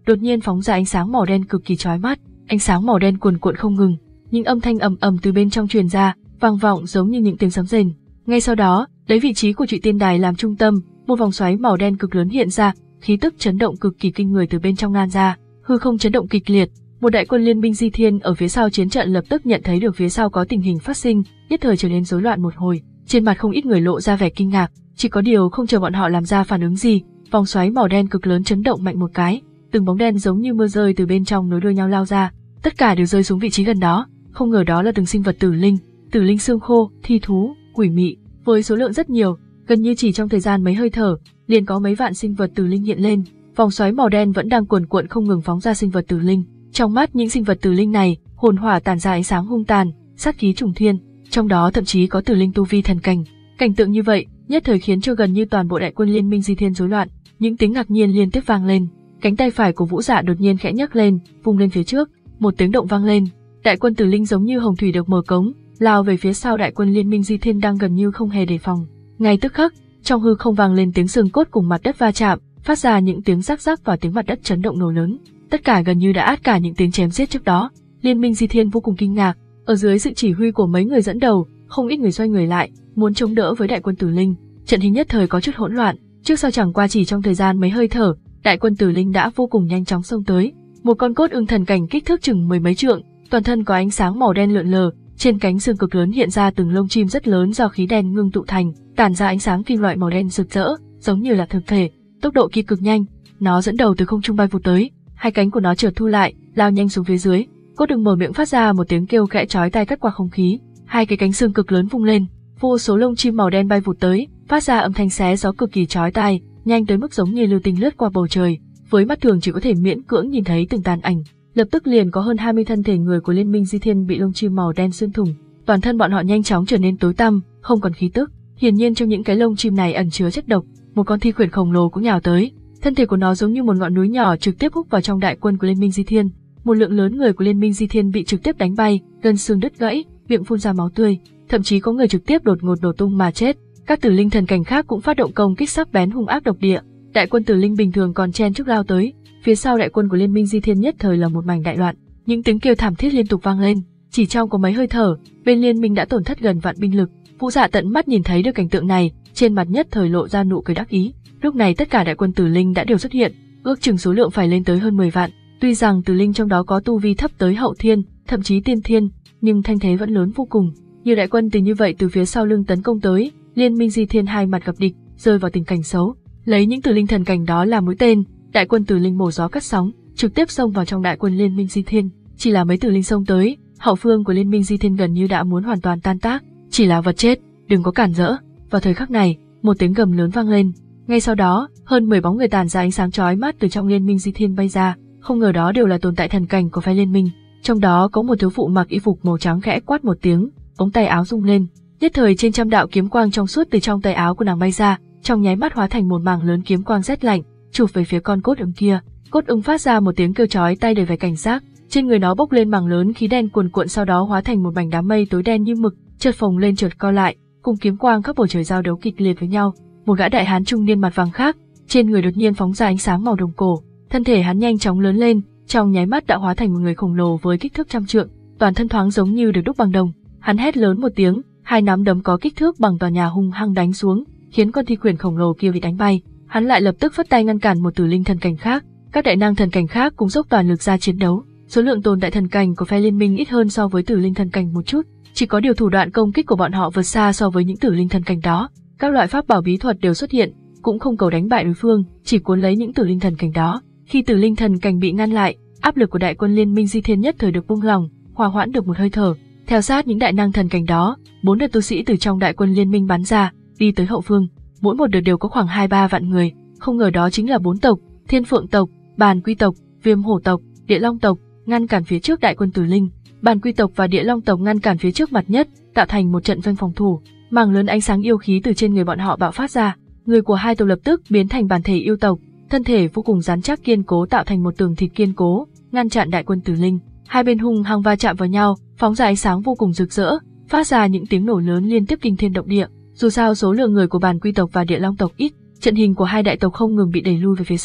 A: đột nhiên phóng ra ánh sáng màu đen cực kỳ chói mắt, ánh sáng màu đen cuồn cuộn không ngừng, những âm thanh ầm ầm từ bên trong truyền ra, vang vọng giống như những tiếng sấm rền. Ngay sau đó, lấy vị trí của Trụy Tiên Đài làm trung tâm, một vòng xoáy màu đen cực lớn hiện ra, khí tức chấn động cực kỳ kinh người từ bên trong lan ra, hư không chấn động kịch liệt. Một đại quân liên minh Di Thiên ở phía sau chiến trận lập tức nhận thấy được phía sau có tình hình phát sinh, nhất thời trở nên rối loạn một hồi, trên mặt không ít người lộ ra vẻ kinh ngạc, chỉ có điều không chờ bọn họ làm ra phản ứng gì, vòng xoáy màu đen cực lớn chấn động mạnh một cái, từng bóng đen giống như mưa rơi từ bên trong nối đuôi nhau lao ra, tất cả đều rơi xuống vị trí gần đó, không ngờ đó là từng sinh vật tử linh, tử linh xương khô, thi thú, quỷ mị, với số lượng rất nhiều, gần như chỉ trong thời gian mấy hơi thở, liền có mấy vạn sinh vật tử linh hiện lên, vòng xoáy màu đen vẫn đang cuồn cuộn không ngừng phóng ra sinh vật tử linh. Trong mắt những sinh vật tử linh này, hồn hỏa tản ra ánh sáng hung tàn, sát khí trùng thiên, trong đó thậm chí có tử linh tu vi thần cảnh. Cảnh tượng như vậy, nhất thời khiến cho gần như toàn bộ đại quân liên minh Di Thiên rối loạn, những tiếng ngạc nhiên liên tiếp vang lên. Cánh tay phải của Vũ Dạ đột nhiên khẽ nhấc lên, vung lên phía trước, một tiếng động vang lên, đại quân tử linh giống như hồng thủy được mở cống, lao về phía sau đại quân liên minh Di Thiên đang gần như không hề đề phòng. Ngay tức khắc, trong hư không vang lên tiếng xương cốt cùng mặt đất va chạm, phát ra những tiếng rắc rắc và tiếng mặt đất chấn động nổ lớn. Tất cả gần như đã át cả những tiếng chém giết trước đó. Liên minh Di Thiên vô cùng kinh ngạc, ở dưới sự chỉ huy của mấy người dẫn đầu, không ít người xoay người lại, muốn chống đỡ với đại quân tử linh. Trận hình nhất thời có chút hỗn loạn, trước sau chẳng qua chỉ trong thời gian mấy hơi thở, đại quân tử linh đã vô cùng nhanh chóng xông tới. Một con cốt ưng thần cảnh kích thước chừng mười mấy trượng, toàn thân có ánh sáng màu đen lượn lờ, trên cánh xương cực lớn hiện ra từng lông chim rất lớn do khí đen ngưng tụ thành, tản ra ánh sáng kim loại màu đen rực rỡ, giống như là thực thể. Tốc độ kia cực nhanh, nó dẫn đầu từ không trung bay vụt tới. Hai cánh của nó chợt thu lại, lao nhanh xuống phía dưới. Cốt ưng mở miệng phát ra một tiếng kêu khẽ chói tai cắt qua không khí. Hai cái cánh xương cực lớn vung lên, vô số lông chim màu đen bay vụt tới, phát ra âm thanh xé gió cực kỳ chói tai, nhanh tới mức giống như lưu tinh lướt qua bầu trời. Với mắt thường chỉ có thể miễn cưỡng nhìn thấy từng tàn ảnh. Lập tức liền có hơn hai mươi thân thể người của Liên minh Di Thiên bị lông chim màu đen xuyên thủng. Toàn thân bọn họ nhanh chóng trở nên tối tăm, không còn khí tức. Hiển nhiên trong những cái lông chim này ẩn chứa chất độc. Một con thi khuyển khổng lồ cũng nhào tới. Thân thể của nó giống như một ngọn núi nhỏ trực tiếp hút vào trong đại quân của Liên minh Di Thiên. Một lượng lớn người của Liên minh Di Thiên bị trực tiếp đánh bay, gân xương đứt gãy, miệng phun ra máu tươi, thậm chí có người trực tiếp đột ngột đổ tung mà chết. Các tử linh thần cảnh khác cũng phát động công kích sắc bén hung ác độc địa. Đại quân tử linh bình thường còn chen chúc lao tới, phía sau đại quân của Liên minh Di Thiên nhất thời là một mảnh đại loạn, những tiếng kêu thảm thiết liên tục vang lên. Chỉ trong có mấy hơi thở, bên liên minh đã tổn thất gần vạn binh lực. Vũ Dạ tận mắt nhìn thấy được cảnh tượng này, trên mặt nhất thời lộ ra nụ cười đắc ý. Lúc này tất cả đại quân tử linh đã đều xuất hiện, ước chừng số lượng phải lên tới hơn mười vạn. Tuy rằng tử linh trong đó có tu vi thấp tới hậu thiên, thậm chí tiên thiên, nhưng thanh thế vẫn lớn vô cùng. Nhiều đại quân từ như vậy từ phía sau lưng tấn công tới, Liên minh Di Thiên hai mặt gặp địch, rơi vào tình cảnh xấu. Lấy những tử linh thần cảnh đó làm mũi tên, đại quân tử linh mổ gió cắt sóng, trực tiếp xông vào trong đại quân Liên minh Di Thiên. Chỉ là mấy tử linh xông tới, hậu phương của Liên minh Di Thiên gần như đã muốn hoàn toàn tan tác. Chỉ là vật chết, đừng có cản rỡ. Vào thời khắc này, một tiếng gầm lớn vang lên. Ngay sau đó, hơn mười bóng người tản ra ánh sáng chói mắt từ trong Liên minh Di Thiên bay ra, không ngờ đó đều là tồn tại thần cảnh của phái liên minh. Trong đó có một thiếu phụ mặc y phục màu trắng khẽ quát một tiếng, ống tay áo rung lên, nhất thời trên trăm đạo kiếm quang trong suốt từ trong tay áo của nàng bay ra, trong nháy mắt hóa thành một mảng lớn kiếm quang rét lạnh, chụp về phía con cốt ưng kia. Cốt ưng phát ra một tiếng kêu chói tai đầy vẻ cảnh giác, trên người nó bốc lên mảng lớn khí đen cuồn cuộn, sau đó hóa thành một mảnh đám mây tối đen như mực, chợt phồng lên chợt co lại, cùng kiếm quang khắp bầu trời giao đấu kịch liệt với nhau. Một gã đại hán trung niên mặt vàng khác, trên người đột nhiên phóng ra ánh sáng màu đồng cổ, thân thể hắn nhanh chóng lớn lên, trong nháy mắt đã hóa thành một người khổng lồ với kích thước trăm trượng, toàn thân thoáng giống như được đúc bằng đồng. Hắn hét lớn một tiếng, hai nắm đấm có kích thước bằng tòa nhà hung hăng đánh xuống, khiến con thi khuyển khổng lồ kia bị đánh bay. Hắn lại lập tức phất tay ngăn cản một tử linh thần cảnh khác, các đại năng thần cảnh khác cũng dốc toàn lực ra chiến đấu. Số lượng tồn tại thần cảnh của phe liên minh ít hơn so với tử linh thần cảnh một chút, chỉ có điều thủ đoạn công kích của bọn họ vượt xa so với những tử linh thần cảnh đó. Các loại pháp bảo bí thuật đều xuất hiện, cũng không cầu đánh bại đối phương, chỉ cuốn lấy những tử linh thần cảnh đó. Khi tử linh thần cảnh bị ngăn lại, áp lực của đại quân liên minh Di Thiên nhất thời được buông lỏng, hòa hoãn được một hơi thở. Theo sát những đại năng thần cảnh đó, bốn đợt tu sĩ từ trong đại quân liên minh bắn ra, đi tới hậu phương. Mỗi một đợt đều có khoảng hai ba vạn người, không ngờ đó chính là bốn tộc: Thiên Phượng tộc, Bàn Quy tộc, Viêm Hổ tộc, Địa Long tộc, ngăn cản phía trước đại quân tử linh. Bàn Quy tộc và Địa Long tộc ngăn cản phía trước mặt nhất, tạo thành một trận doanh phòng thủ. Mảng lớn ánh sáng yêu khí từ trên người bọn họ bạo phát ra, người của hai tộc lập tức biến thành bản thể yêu tộc, thân thể vô cùng rắn chắc kiên cố, tạo thành một tường thịt kiên cố, ngăn chặn đại quân tử linh. Hai bên hung hăng va chạm vào nhau, phóng ra ánh sáng vô cùng rực rỡ, phát ra những tiếng nổ lớn liên tiếp kinh thiên động địa. Dù sao số lượng người của Bàn Quy tộc và Địa Long tộc ít, trận hình của hai đại tộc không ngừng bị đẩy lui về phía sau.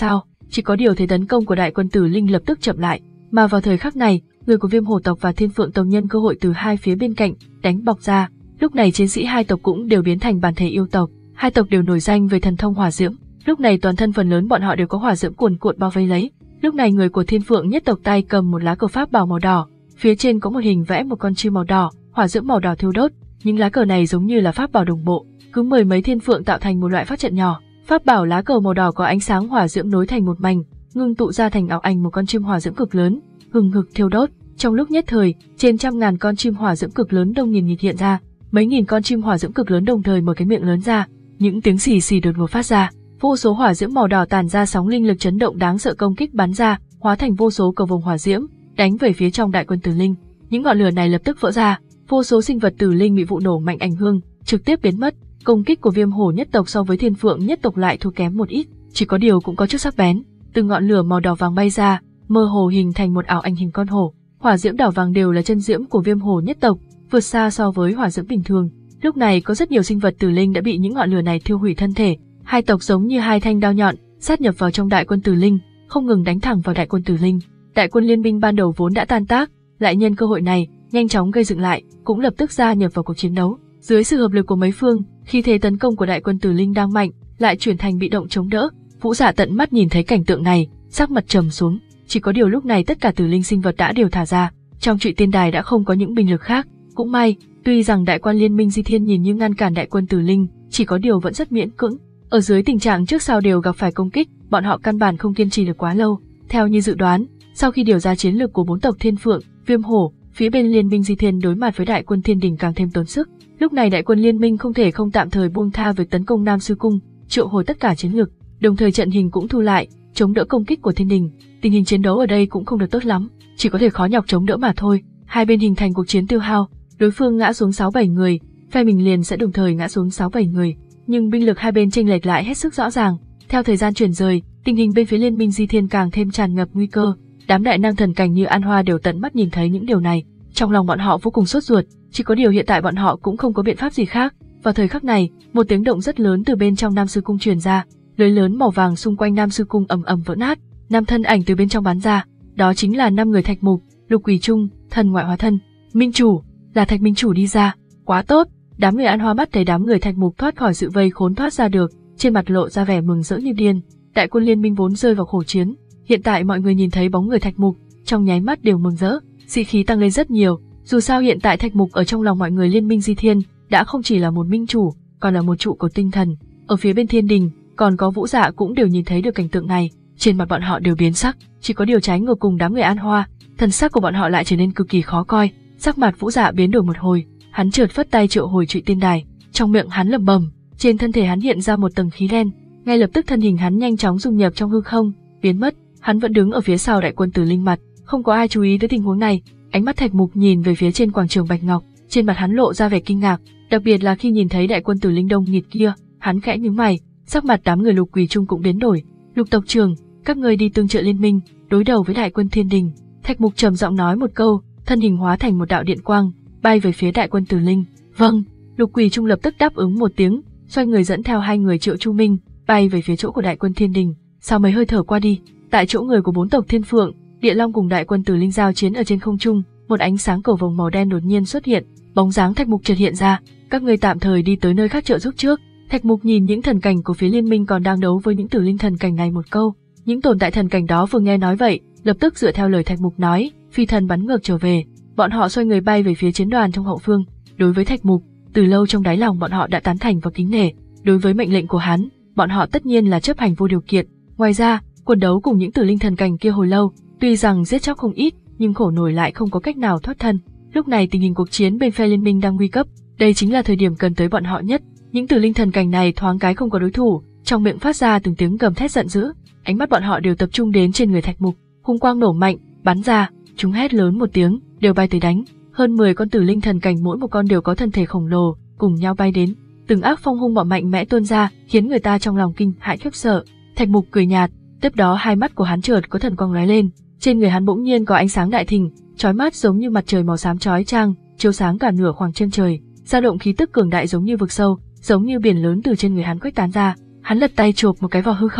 A: chỉ có điều thế tấn công của đại quân Tử Linh lập tức chậm lại, mà vào thời khắc này, người của Viêm Hổ tộc và Thiên Phượng tộc nhân cơ hội từ hai phía bên cạnh đánh bọc ra. Lúc này chiến sĩ hai tộc cũng đều biến thành bản thể yêu tộc, hai tộc đều nổi danh về thần thông hỏa diễm. Lúc này toàn thân phần lớn bọn họ đều có hỏa diễm cuồn cuộn bao vây lấy. Lúc này người của Thiên Phượng nhất tộc tay cầm một lá cờ pháp bảo màu đỏ, phía trên có một hình vẽ một con chim màu đỏ, hỏa diễm màu đỏ thiêu đốt. Những lá cờ này giống như là pháp bảo đồng bộ, cứ mười mấy thiên phượng tạo thành một loại pháp trận nhỏ. Pháp bảo lá cờ màu đỏ có ánh sáng hỏa diễm nối thành một mảnh, ngưng tụ ra thành ảo ảnh một con chim hỏa diễm cực lớn, hừng hực thiêu đốt. Trong lúc nhất thời, trên trăm ngàn con chim hỏa diễm cực lớn đông nghìn nghịt hiện ra, mấy nghìn con chim hỏa diễm cực lớn đồng thời mở cái miệng lớn ra, những tiếng xì xì đột ngột phát ra, vô số hỏa diễm màu đỏ tản ra sóng linh lực chấn động đáng sợ công kích bắn ra, hóa thành vô số cầu vồng hỏa diễm, đánh về phía trong đại quân Tử Linh. Những ngọn lửa này lập tức vỡ ra, vô số sinh vật Tử Linh bị vụ nổ mạnh ảnh hưởng, trực tiếp biến mất. Công kích của Viêm Hổ nhất tộc so với Thiên Phượng nhất tộc lại thua kém một ít, chỉ có điều cũng có chút sắc bén. Từng ngọn lửa màu đỏ vàng bay ra, mơ hồ hình thành một ảo ảnh hình con hổ. Hỏa diễm đỏ vàng đều là chân diễm của Viêm Hổ nhất tộc, vượt xa so với hỏa diễm bình thường. Lúc này có rất nhiều sinh vật Tử Linh đã bị những ngọn lửa này thiêu hủy thân thể. Hai tộc giống như hai thanh đao nhọn, sát nhập vào trong đại quân Tử Linh, không ngừng đánh thẳng vào đại quân Tử Linh. Đại quân liên minh ban đầu vốn đã tan tác, lại nhân cơ hội này, nhanh chóng gây dựng lại, cũng lập tức gia nhập vào cuộc chiến đấu. Dưới sự hợp lực của mấy phương, khi thế tấn công của đại quân Tử Linh đang mạnh, lại chuyển thành bị động chống đỡ. Vũ Dạ tận mắt nhìn thấy cảnh tượng này, sắc mặt trầm xuống. Chỉ có điều lúc này tất cả Tử Linh sinh vật đã đều thả ra, trong Trụy Tiên Đài đã không có những binh lực khác. Cũng may, tuy rằng đại quan liên minh Di Thiên nhìn như ngăn cản đại quân Tử Linh, chỉ có điều vẫn rất miễn cưỡng. Ở dưới tình trạng trước sau đều gặp phải công kích, bọn họ căn bản không kiên trì được quá lâu. Theo như dự đoán, sau khi điều ra chiến lược của bốn tộc Thiên Phượng, Viêm Hổ, phía bên liên minh Di Thiên đối mặt với đại quân Thiên Đình càng thêm tốn sức. Lúc này đại quân liên minh không thể không tạm thời buông tha việc tấn công Nam Sư Cung, triệu hồi tất cả chiến lược, đồng thời trận hình cũng thu lại, chống đỡ công kích của Thiên Đình. Tình hình chiến đấu ở đây cũng không được tốt lắm, chỉ có thể khó nhọc chống đỡ mà thôi. Hai bên hình thành cuộc chiến tiêu hao, đối phương ngã xuống sáu bảy người, phe mình liền sẽ đồng thời ngã xuống sáu bảy người, nhưng binh lực hai bên chênh lệch lại hết sức rõ ràng. Theo thời gian chuyển rời, tình hình bên phía liên minh Di Thiên càng thêm tràn ngập nguy cơ. Đám đại năng thần cảnh như An Hoa đều tận mắt nhìn thấy những điều này, trong lòng bọn họ vô cùng sốt ruột, chỉ có điều hiện tại bọn họ cũng không có biện pháp gì khác. Vào thời khắc này, một tiếng động rất lớn từ bên trong Nam Sư Cung truyền ra, lưới lớn màu vàng xung quanh Nam Sư Cung ầm ầm vỡ nát, năm thân ảnh từ bên trong bắn ra, đó chính là năm người Thạch Mục, Lục Quỷ Trung, thần ngoại hóa thân, Minh Chủ, là Thạch Minh Chủ đi ra, quá tốt. Đám người An Hoa mắt thấy đám người Thạch Mục thoát khỏi sự vây khốn thoát ra được, trên mặt lộ ra vẻ mừng rỡ như điên. Đại quân liên minh vốn rơi vào khổ chiến, hiện tại mọi người nhìn thấy bóng người Thạch Mục, trong nháy mắt đều mừng rỡ, sĩ khí tăng lên rất nhiều. Dù sao hiện tại Thạch Mục ở trong lòng mọi người liên minh Di Thiên đã không chỉ là một minh chủ, còn là một trụ cột tinh thần. Ở phía bên Thiên Đình, còn có Vũ Dạ cũng đều nhìn thấy được cảnh tượng này, trên mặt bọn họ đều biến sắc, chỉ có điều trái ngược cùng đám người An Hoa, thần sắc của bọn họ lại trở nên cực kỳ khó coi. Sắc mặt Vũ Dạ biến đổi một hồi, hắn chợt phất tay triệu hồi Trụy Tiên Đài, trong miệng hắn lẩm bẩm, trên thân thể hắn hiện ra một tầng khí đen, ngay lập tức thân hình hắn nhanh chóng dung nhập trong hư không, biến mất. Hắn vẫn đứng ở phía sau đại quân Tử Linh mặt, không có ai chú ý tới tình huống này. Ánh mắt Thạch Mục nhìn về phía trên quảng trường Bạch Ngọc, trên mặt hắn lộ ra vẻ kinh ngạc, đặc biệt là khi nhìn thấy đại quân Tử Linh đông nghịt kia, hắn khẽ nhướng mày, sắc mặt đám người Lục Quỷ Trung cũng biến đổi. Lục tộc trưởng, các ngươi đi tương trợ liên minh, đối đầu với đại quân Thiên Đình. Thạch Mục trầm giọng nói một câu, thân hình hóa thành một đạo điện quang, bay về phía đại quân Tử Linh. Vâng, Lục Quỷ Trung lập tức đáp ứng một tiếng, xoay người dẫn theo hai người Triệu Chu Minh, bay về phía chỗ của đại quân Thiên Đình. Sau mấy hơi thở qua đi, tại chỗ người của bốn tộc Thiên Phượng, Địa Long cùng đại quân Tử Linh giao chiến ở trên không trung, một ánh sáng cầu vồng màu đen đột nhiên xuất hiện, bóng dáng Thạch Mục chợt hiện ra, các ngươi tạm thời đi tới nơi khác trợ giúp trước. Thạch Mục nhìn những thần cảnh của phía liên minh còn đang đấu với những Tử Linh thần cảnh này một câu, những tồn tại thần cảnh đó vừa nghe nói vậy, lập tức dựa theo lời Thạch Mục nói, phi thần bắn ngược trở về. Bọn họ xoay người bay về phía chiến đoàn trong hậu phương. Đối với Thạch Mục, từ lâu trong đáy lòng bọn họ đã tán thành và kính nể, đối với mệnh lệnh của hắn, bọn họ tất nhiên là chấp hành vô điều kiện. Ngoài ra, cuộc đấu cùng những Tử Linh thần cảnh kia hồi lâu, tuy rằng giết chóc không ít, nhưng khổ nổi lại không có cách nào thoát thân. Lúc này tình hình cuộc chiến bên phe liên minh đang nguy cấp, đây chính là thời điểm cần tới bọn họ nhất. Những Tử Linh thần cảnh này thoáng cái không có đối thủ, trong miệng phát ra từng tiếng gầm thét giận dữ, ánh mắt bọn họ đều tập trung đến trên người Thạch Mục, hung quang nổ mạnh, bắn ra, chúng hét lớn một tiếng, đều bay tới đánh. Hơn mười con Tử Linh thần cảnh mỗi một con đều có thân thể khổng lồ, cùng nhau bay đến, từng ác phong hung bạo mạnh mẽ tuôn ra, khiến người ta trong lòng kinh hãi khiếp sợ. Thạch Mục cười nhạt, tiếp đó hai mắt của hắn chợt có thần quang lóe lên, trên người hắn bỗng nhiên có ánh sáng đại thịnh, chói mắt giống như mặt trời màu xám chói chang, chiếu sáng cả nửa khoảng chân trời, dao động khí tức cường đại giống như vực sâu, giống như biển lớn từ trên người hắn khuếch tán ra. Hắn lật tay chộp một cái vào hư không,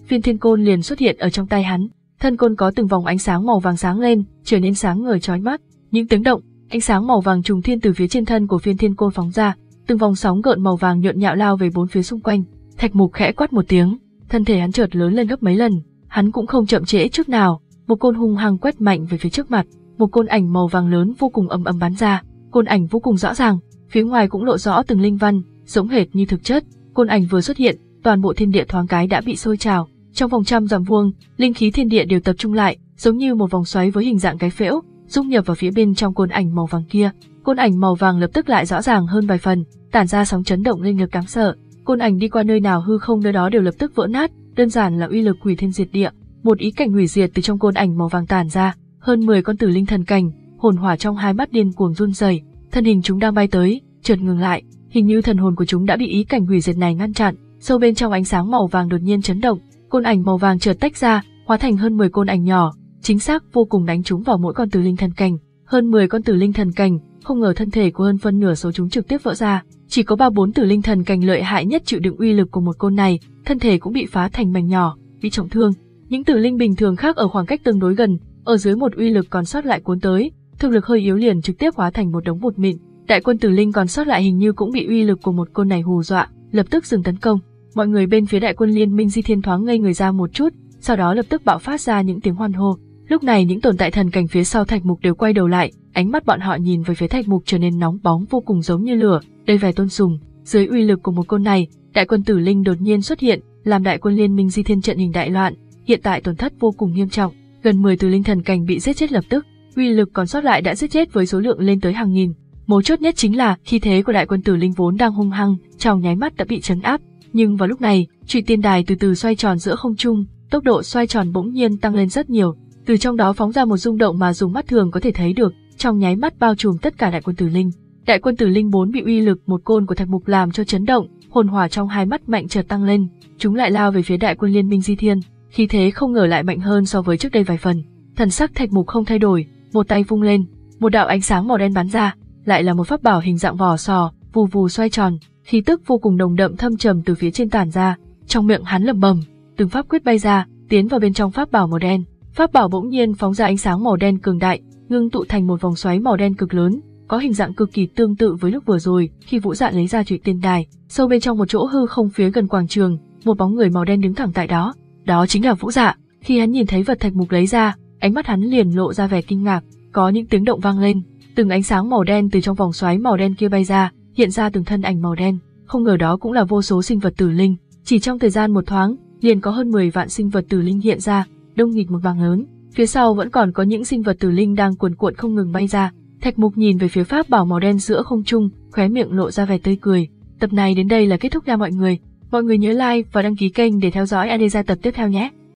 A: viên thiên côn liền xuất hiện ở trong tay hắn. Thân côn có từng vòng ánh sáng màu vàng sáng lên, trở nên sáng ngời chói mắt. Những tiếng động, ánh sáng màu vàng trùng thiên từ phía trên thân của viên thiên côn phóng ra, từng vòng sóng gợn màu vàng nhộn nhạo lao về bốn phía xung quanh. Thạch Mục khẽ quát một tiếng, thân thể hắn chợt lớn lên gấp mấy lần. Hắn cũng không chậm trễ chút nào, một côn hung hăng quét mạnh về phía trước mặt. Một côn ảnh màu vàng lớn vô cùng ầm ầm bắn ra, côn ảnh vô cùng rõ ràng, phía ngoài cũng lộ rõ từng linh văn, giống hệt như thực chất. Côn ảnh vừa xuất hiện, toàn bộ thiên địa thoáng cái đã bị sôi trào. Trong vòng trăm dặm vuông, linh khí thiên địa đều tập trung lại, giống như một vòng xoáy với hình dạng cái phễu, dung nhập vào phía bên trong côn ảnh màu vàng kia. Côn ảnh màu vàng lập tức lại rõ ràng hơn vài phần, tản ra sóng chấn động linh lực đáng sợ. Côn ảnh đi qua nơi nào hư không nơi đó đều lập tức vỡ nát, đơn giản là uy lực hủy thiên diệt địa. Một ý cảnh hủy diệt từ trong côn ảnh màu vàng tản ra, hơn mười con tử linh thần cảnh, hồn hỏa trong hai mắt điên cuồng run rẩy, thân hình chúng đang bay tới, chợt ngừng lại, hình như thần hồn của chúng đã bị ý cảnh hủy diệt này ngăn chặn. Sâu bên trong ánh sáng màu vàng đột nhiên chấn động, côn ảnh màu vàng chợt tách ra, hóa thành hơn mười côn ảnh nhỏ, chính xác vô cùng đánh trúng vào mỗi con tử linh thần cảnh. Hơn mười con tử linh thần cảnh, không ngờ thân thể của hơn phân nửa số chúng trực tiếp vỡ ra, chỉ có ba bốn tử linh thần cảnh lợi hại nhất chịu đựng uy lực của một côn này, thân thể cũng bị phá thành mảnh nhỏ, bị trọng thương. Những tử linh bình thường khác ở khoảng cách tương đối gần, ở dưới một uy lực còn sót lại cuốn tới, thực lực hơi yếu liền trực tiếp hóa thành một đống bột mịn. Đại quân tử linh còn sót lại hình như cũng bị uy lực của một côn này hù dọa, lập tức dừng tấn công. Mọi người bên phía đại quân liên minh Di Thiên thoáng ngây người ra một chút, sau đó lập tức bạo phát ra những tiếng hoan hô. Lúc này những tồn tại thần cảnh phía sau Thạch Mục đều quay đầu lại, ánh mắt bọn họ nhìn về phía Thạch Mục trở nên nóng bóng vô cùng giống như lửa, đầy vẻ tôn sùng. Dưới uy lực của một côn này, đại quân tử linh đột nhiên xuất hiện, làm đại quân liên minh Di Thiên trận hình đại loạn, hiện tại tổn thất vô cùng nghiêm trọng, gần mười tử linh thần cảnh bị giết chết lập tức, uy lực còn sót lại đã giết chết với số lượng lên tới hàng nghìn. Mấu chốt nhất chính là khí thế của đại quân tử linh vốn đang hung hăng, trong nháy mắt đã bị trấn áp. Nhưng vào lúc này, Trụy Tiên Đài từ từ xoay tròn giữa không trung, tốc độ xoay tròn bỗng nhiên tăng lên rất nhiều, từ trong đó phóng ra một rung động mà dùng mắt thường có thể thấy được, trong nháy mắt bao trùm tất cả đại quân tử linh. Đại quân tử linh bốn bị uy lực một côn của Thạch Mục làm cho chấn động, hồn hỏa trong hai mắt mạnh chợt tăng lên, chúng lại lao về phía đại quân liên minh Di Thiên, khí thế không ngờ lại mạnh hơn so với trước đây vài phần. Thần sắc Thạch Mục không thay đổi, một tay vung lên, một đạo ánh sáng màu đen bắn ra, lại là một pháp bảo hình dạng vỏ sò, vù vù xoay tròn, khí tức vô cùng nồng đậm thâm trầm từ phía trên tản ra, trong miệng hắn lẩm bẩm, từng pháp quyết bay ra, tiến vào bên trong pháp bảo màu đen. Pháp bảo bỗng nhiên phóng ra ánh sáng màu đen cường đại, ngưng tụ thành một vòng xoáy màu đen cực lớn, có hình dạng cực kỳ tương tự với lúc vừa rồi khi Vũ Dạ lấy ra Trụy Tiên Đài. Sâu bên trong một chỗ hư không phía gần quảng trường, một bóng người màu đen đứng thẳng tại đó, đó chính là Vũ Dạ. Khi hắn nhìn thấy vật Thạch Mục lấy ra, ánh mắt hắn liền lộ ra vẻ kinh ngạc, có những tiếng động vang lên, từng ánh sáng màu đen từ trong vòng xoáy màu đen kia bay ra, hiện ra từng thân ảnh màu đen, không ngờ đó cũng là vô số sinh vật tử linh, chỉ trong thời gian một thoáng, liền có hơn mười vạn sinh vật tử linh hiện ra, đông nghịt một mảng lớn. Phía sau vẫn còn có những sinh vật tử linh đang cuồn cuộn không ngừng bay ra. Thạch Mục nhìn về phía pháp bảo màu đen giữa không trung, khóe miệng lộ ra vẻ tươi cười. Tập này đến đây là kết thúc nha mọi người. Mọi người nhớ like và đăng ký kênh để theo dõi Adesa tập tiếp theo nhé.